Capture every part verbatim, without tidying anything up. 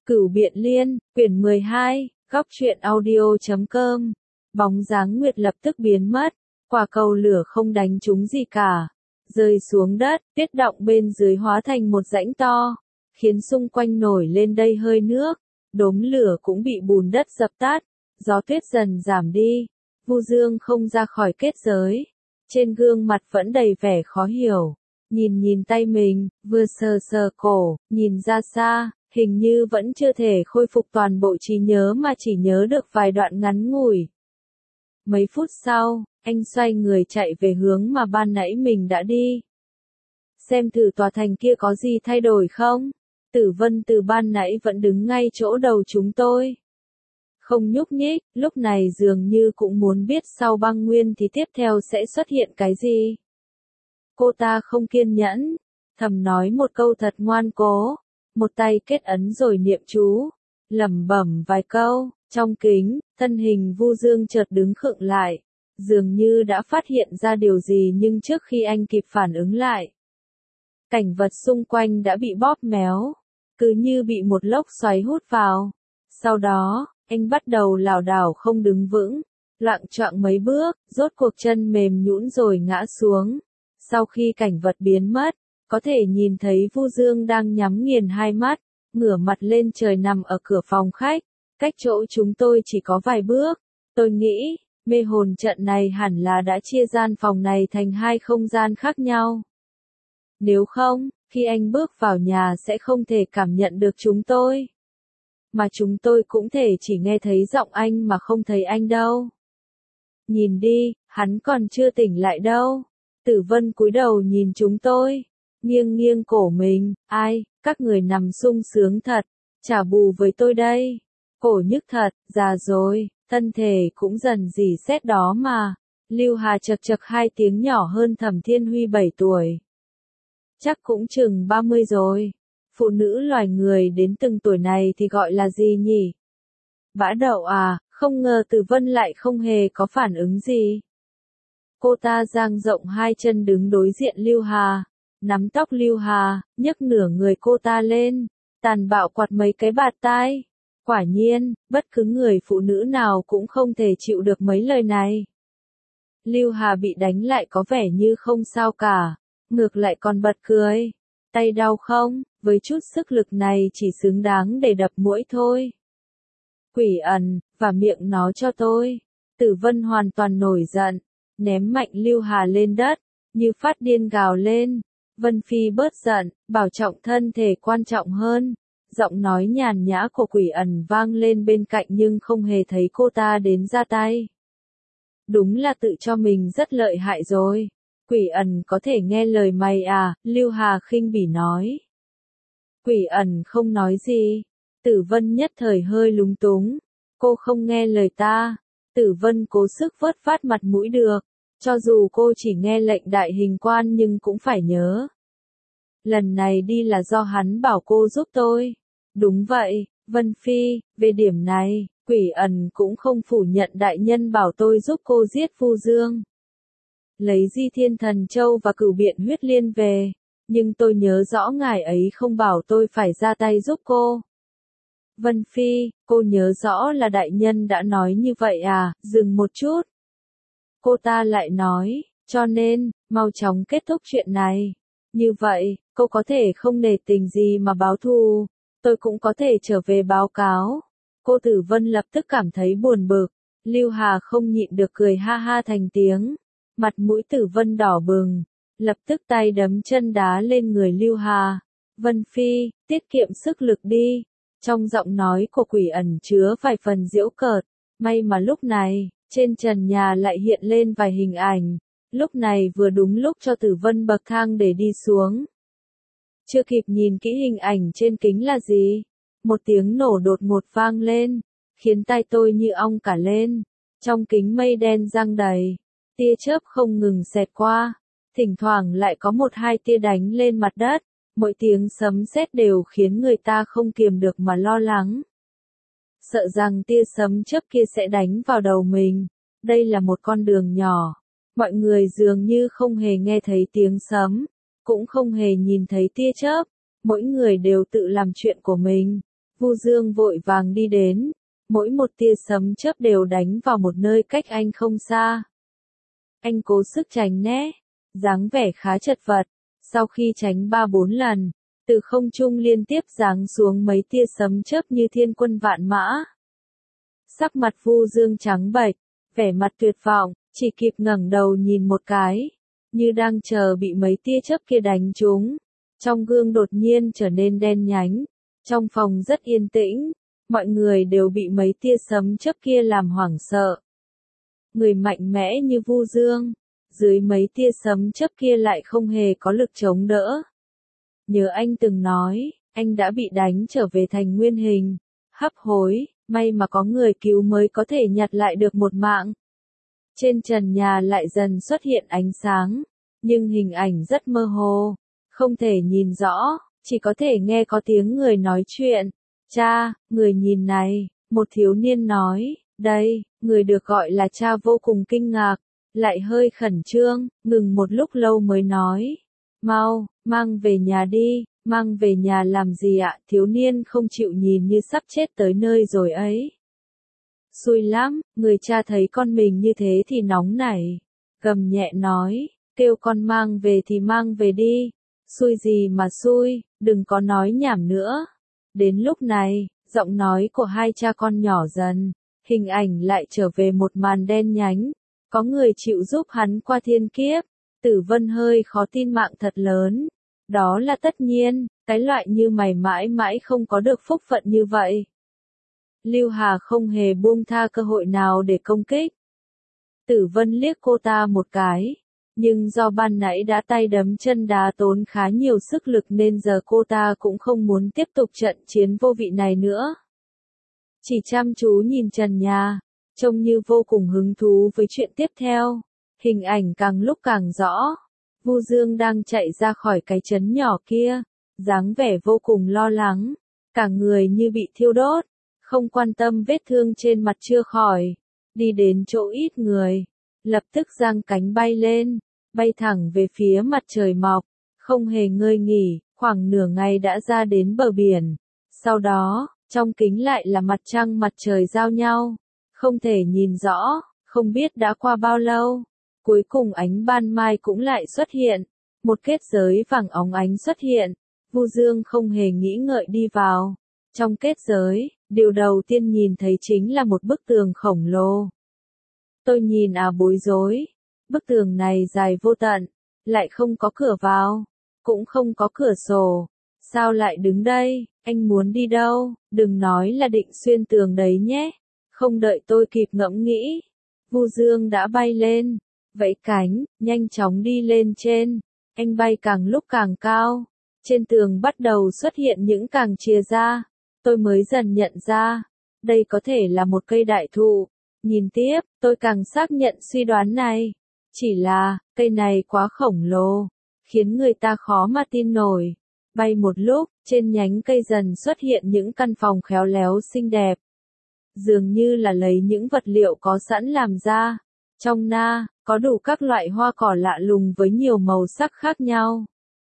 Cửu Biện Liên, quyển mười hai, góc truyện audio chấm com. Bóng dáng Nguyệt lập tức biến mất, quả cầu lửa không đánh trúng gì cả, rơi xuống đất, tuyết đọng bên dưới hóa thành một rãnh to, khiến xung quanh nổi lên đầy hơi nước, đốm lửa cũng bị bùn đất dập tắt, gió tuyết dần giảm đi, Vu Dương không ra khỏi kết giới, trên gương mặt vẫn đầy vẻ khó hiểu, nhìn nhìn tay mình, vừa sờ sờ cổ, nhìn ra xa, hình như vẫn chưa thể khôi phục toàn bộ trí nhớ mà chỉ nhớ được vài đoạn ngắn ngủi. Mấy phút sau, anh xoay người chạy về hướng mà ban nãy mình đã đi. Xem thử tòa thành kia có gì thay đổi không? Tử Vân từ ban nãy vẫn đứng ngay chỗ đầu chúng tôi. Không nhúc nhích, lúc này dường như cũng muốn biết sau băng nguyên thì tiếp theo sẽ xuất hiện cái gì. Cô ta không kiên nhẫn, thầm nói một câu thật ngoan cố, một tay kết ấn rồi niệm chú, lẩm bẩm vài câu, trong kính, thân hình Vu Dương chợt đứng khựng lại, dường như đã phát hiện ra điều gì nhưng trước khi anh kịp phản ứng lại, cảnh vật xung quanh đã bị bóp méo, cứ như bị một lốc xoáy hút vào. Sau đó, anh bắt đầu lảo đảo không đứng vững, loạng choạng mấy bước, rốt cuộc chân mềm nhũn rồi ngã xuống. Sau khi cảnh vật biến mất, có thể nhìn thấy Vu Dương đang nhắm nghiền hai mắt, ngửa mặt lên trời nằm ở cửa phòng khách, cách chỗ chúng tôi chỉ có vài bước. Tôi nghĩ, mê hồn trận này hẳn là đã chia gian phòng này thành hai không gian khác nhau. Nếu không, khi anh bước vào nhà sẽ không thể cảm nhận được chúng tôi. Mà chúng tôi cũng thể chỉ nghe thấy giọng anh mà không thấy anh đâu. Nhìn đi, hắn còn chưa tỉnh lại đâu. Tử Vân cúi đầu nhìn chúng tôi, nghiêng nghiêng cổ mình, ai, các người nằm sung sướng thật, trả bù với tôi đây. Cổ nhức thật, già rồi, thân thể cũng dần rỉ sét đó mà. Lưu Hà chật chật hai tiếng nhỏ hơn Thẩm Thiên Huy bảy tuổi. Chắc cũng chừng ba mươi rồi. Phụ nữ loài người đến từng tuổi này thì gọi là gì nhỉ? Bã đậu à, không ngờ Tử Vân lại không hề có phản ứng gì. Cô ta dang rộng hai chân đứng đối diện Lưu Hà, nắm tóc Lưu Hà, nhấc nửa người cô ta lên, tàn bạo quạt mấy cái bạt tai. Quả nhiên, bất cứ người phụ nữ nào cũng không thể chịu được mấy lời này. Lưu Hà bị đánh lại có vẻ như không sao cả, ngược lại còn bật cười. Tay đau không, với chút sức lực này chỉ xứng đáng để đập mũi thôi. Quỷ ẩn, và miệng nó cho tôi. Tử Vân hoàn toàn nổi giận, ném mạnh Lưu Hà lên đất, như phát điên gào lên. Vân Phi bớt giận, bảo trọng thân thể quan trọng hơn. Giọng nói nhàn nhã của Quỷ ẩn vang lên bên cạnh nhưng không hề thấy cô ta đến ra tay. Đúng là tự cho mình rất lợi hại rồi. Quỷ ẩn có thể nghe lời mày à, Lưu Hà khinh bỉ nói. Quỷ ẩn không nói gì. Tử Vân nhất thời hơi lúng túng. Cô không nghe lời ta. Tử Vân cố sức vớt vát mặt mũi được. Cho dù cô chỉ nghe lệnh đại hình quan nhưng cũng phải nhớ. Lần này đi là do hắn bảo cô giúp tôi. Đúng vậy, Vân Phi, về điểm này, Quỷ ẩn cũng không phủ nhận đại nhân bảo tôi giúp cô giết Vu Dương. Lấy Di Thiên Thần Châu và Cửu Biện Huyết Liên về, nhưng tôi nhớ rõ ngài ấy không bảo tôi phải ra tay giúp cô. Vân Phi, cô nhớ rõ là đại nhân đã nói như vậy à, dừng một chút. Cô ta lại nói, cho nên, mau chóng kết thúc chuyện này. Như vậy, cô có thể không nể tình gì mà báo thù, tôi cũng có thể trở về báo cáo. Cô Tử Vân lập tức cảm thấy buồn bực, Lưu Hà không nhịn được cười ha ha thành tiếng. Mặt mũi Tử Vân đỏ bừng, lập tức tay đấm chân đá lên người Lưu Hà. Vân Phi, tiết kiệm sức lực đi. Trong giọng nói của Quỷ ẩn chứa vài phần giễu cợt. May mà lúc này, trên trần nhà lại hiện lên vài hình ảnh. Lúc này vừa đúng lúc cho Tử Vân bậc thang để đi xuống. Chưa kịp nhìn kỹ hình ảnh trên kính là gì, một tiếng nổ đột ngột vang lên, khiến tai tôi như ong cả lên. Trong kính mây đen giăng đầy, tia chớp không ngừng xẹt qua, thỉnh thoảng lại có một hai tia đánh lên mặt đất, mỗi tiếng sấm sét đều khiến người ta không kiềm được mà lo lắng. Sợ rằng tia sấm chớp kia sẽ đánh vào đầu mình. Đây là một con đường nhỏ, mọi người dường như không hề nghe thấy tiếng sấm, cũng không hề nhìn thấy tia chớp, mỗi người đều tự làm chuyện của mình. Vu Dương vội vàng đi đến, mỗi một tia sấm chớp đều đánh vào một nơi cách anh không xa. Anh cố sức tránh né, dáng vẻ khá chật vật, sau khi tránh ba bốn lần, từ không trung liên tiếp giáng xuống mấy tia sấm chớp như thiên quân vạn mã. Sắc mặt Vu Dương trắng bệch, vẻ mặt tuyệt vọng, chỉ kịp ngẩng đầu nhìn một cái, như đang chờ bị mấy tia chớp kia đánh trúng. Trong gương đột nhiên trở nên đen nhánh, trong phòng rất yên tĩnh, mọi người đều bị mấy tia sấm chớp kia làm hoảng sợ. Người mạnh mẽ như Vu Dương, dưới mấy tia sấm chớp kia lại không hề có lực chống đỡ. Nhớ anh từng nói, anh đã bị đánh trở về thành nguyên hình, hấp hối, may mà có người cứu mới có thể nhặt lại được một mạng. Trên trần nhà lại dần xuất hiện ánh sáng, nhưng hình ảnh rất mơ hồ, không thể nhìn rõ, chỉ có thể nghe có tiếng người nói chuyện. Cha, người nhìn này, một thiếu niên nói, đây, người được gọi là cha vô cùng kinh ngạc, lại hơi khẩn trương, ngừng một lúc lâu mới nói, mau, mang về nhà đi, mang về nhà làm gì ạ? Thiếu niên không chịu nhìn như sắp chết tới nơi rồi ấy. Xui lắm, người cha thấy con mình như thế thì nóng nảy, gầm nhẹ nói, kêu con mang về thì mang về đi, xui gì mà xui, đừng có nói nhảm nữa. Đến lúc này, giọng nói của hai cha con nhỏ dần, hình ảnh lại trở về một màn đen nhánh, có người chịu giúp hắn qua thiên kiếp. Tử Vân hơi khó tin mạng thật lớn, đó là tất nhiên, cái loại như mày mãi mãi không có được phúc phận như vậy. Lưu Hà không hề buông tha cơ hội nào để công kích. Tử Vân liếc cô ta một cái, nhưng do ban nãy đã tay đấm chân đá tốn khá nhiều sức lực nên giờ cô ta cũng không muốn tiếp tục trận chiến vô vị này nữa. Chỉ chăm chú nhìn trần nhà, trông như vô cùng hứng thú với chuyện tiếp theo. Hình ảnh càng lúc càng rõ. Vu Dương đang chạy ra khỏi cái trấn nhỏ kia, dáng vẻ vô cùng lo lắng, cả người như bị thiêu đốt, không quan tâm vết thương trên mặt chưa khỏi, đi đến chỗ ít người, lập tức giang cánh bay lên, bay thẳng về phía mặt trời mọc, không hề ngơi nghỉ, khoảng nửa ngày đã ra đến bờ biển. Sau đó, trong kính lại là mặt trăng mặt trời giao nhau, không thể nhìn rõ, không biết đã qua bao lâu. Cuối cùng ánh ban mai cũng lại xuất hiện, một kết giới vàng óng ánh xuất hiện, Vu Dương không hề nghĩ ngợi đi vào. Trong kết giới, điều đầu tiên nhìn thấy chính là một bức tường khổng lồ. Tôi nhìn à bối rối, bức tường này dài vô tận, lại không có cửa vào, cũng không có cửa sổ. Sao lại đứng đây, anh muốn đi đâu, đừng nói là định xuyên tường đấy nhé. Không đợi tôi kịp ngẫm nghĩ, Vu Dương đã bay lên. Vẫy cánh, nhanh chóng đi lên trên, anh bay càng lúc càng cao, trên tường bắt đầu xuất hiện những càng chia ra, tôi mới dần nhận ra, đây có thể là một cây đại thụ, nhìn tiếp, tôi càng xác nhận suy đoán này, chỉ là, cây này quá khổng lồ, khiến người ta khó mà tin nổi, bay một lúc, trên nhánh cây dần xuất hiện những căn phòng khéo léo xinh đẹp, dường như là lấy những vật liệu có sẵn làm ra, trong na, có đủ các loại hoa cỏ lạ lùng với nhiều màu sắc khác nhau.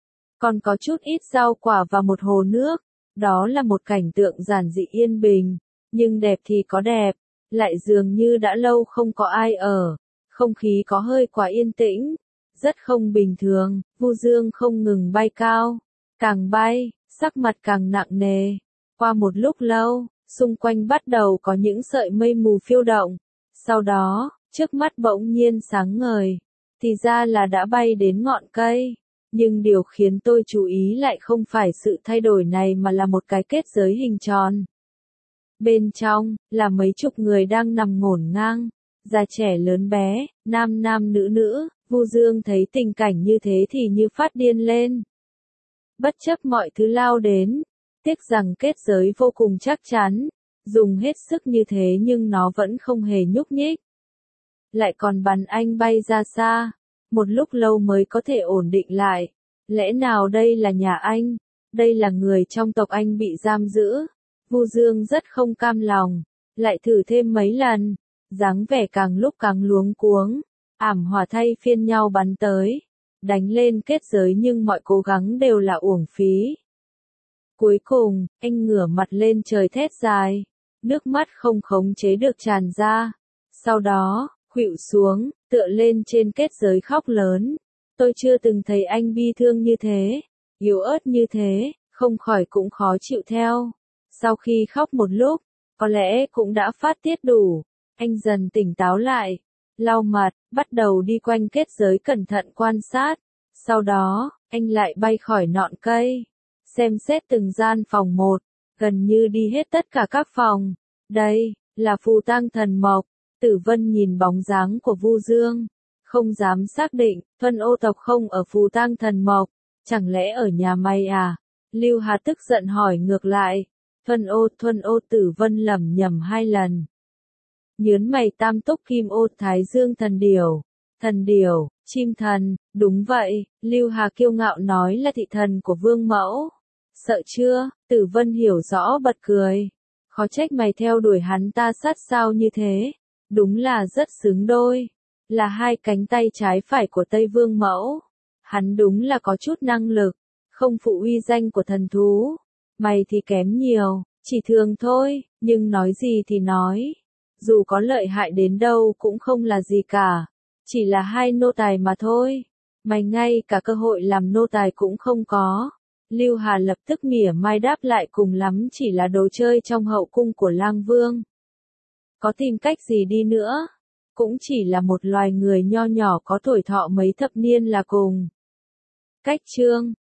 Còn có chút ít rau quả và một hồ nước, đó là một cảnh tượng giản dị yên bình, nhưng đẹp thì có đẹp, lại dường như đã lâu không có ai ở, không khí có hơi quá yên tĩnh, rất không bình thường. Vu Dương không ngừng bay cao, càng bay, sắc mặt càng nặng nề. Qua một lúc lâu, xung quanh bắt đầu có những sợi mây mù phiêu động, sau đó, trước mắt bỗng nhiên sáng ngời, thì ra là đã bay đến ngọn cây, nhưng điều khiến tôi chú ý lại không phải sự thay đổi này mà là một cái kết giới hình tròn. Bên trong, là mấy chục người đang nằm ngổn ngang, già trẻ lớn bé, nam nam nữ nữ. Vu Dương thấy tình cảnh như thế thì như phát điên lên. Bất chấp mọi thứ lao đến, tiếc rằng kết giới vô cùng chắc chắn, dùng hết sức như thế nhưng nó vẫn không hề nhúc nhích. Lại còn bắn anh bay ra xa, một lúc lâu mới có thể ổn định lại. Lẽ nào đây là nhà anh? Đây là người trong tộc anh bị giam giữ? Vu Dương rất không cam lòng, lại thử thêm mấy lần, dáng vẻ càng lúc càng luống cuống, ảm hỏa thay phiên nhau bắn tới, đánh lên kết giới nhưng mọi cố gắng đều là uổng phí. Cuối cùng, anh ngửa mặt lên trời thét dài. Nước mắt không khống chế được tràn ra. Sau đó, khuỵu xuống, tựa lên trên kết giới khóc lớn. Tôi chưa từng thấy anh bi thương như thế, yếu ớt như thế, không khỏi cũng khó chịu theo. Sau khi khóc một lúc, có lẽ cũng đã phát tiết đủ, anh dần tỉnh táo lại, lau mặt, bắt đầu đi quanh kết giới cẩn thận quan sát. Sau đó, anh lại bay khỏi ngọn cây, xem xét từng gian phòng một, gần như đi hết tất cả các phòng. Đây, là phù tang thần mộc. Tử Vân nhìn bóng dáng của Vu Dương, không dám xác định, Thuần Ô tộc không ở phù tang thần mộc, chẳng lẽ ở nhà mày à? Lưu Hà tức giận hỏi ngược lại. Thuần Ô, Thuần Ô Tử Vân lẩm nhẩm hai lần. Nhớn mày tam túc kim ô thái dương thần điểu. Thần điểu, chim thần, đúng vậy, Lưu Hà kiêu ngạo nói là thị thần của vương mẫu. Sợ chưa? Tử Vân hiểu rõ bật cười. Khó trách mày theo đuổi hắn ta sát sao như thế. Đúng là rất xứng đôi. Là hai cánh tay trái phải của Tây Vương mẫu. Hắn đúng là có chút năng lực. Không phụ uy danh của thần thú. Mày thì kém nhiều, chỉ thường thôi, nhưng nói gì thì nói. Dù có lợi hại đến đâu cũng không là gì cả. Chỉ là hai nô tài mà thôi. Mày ngay cả cơ hội làm nô tài cũng không có. Lưu Hà lập tức mỉa mai đáp lại, cùng lắm chỉ là đồ chơi trong hậu cung của Lang Vương. Có tìm cách gì đi nữa, cũng chỉ là một loài người nho nhỏ có tuổi thọ mấy thập niên là cùng. Cách chương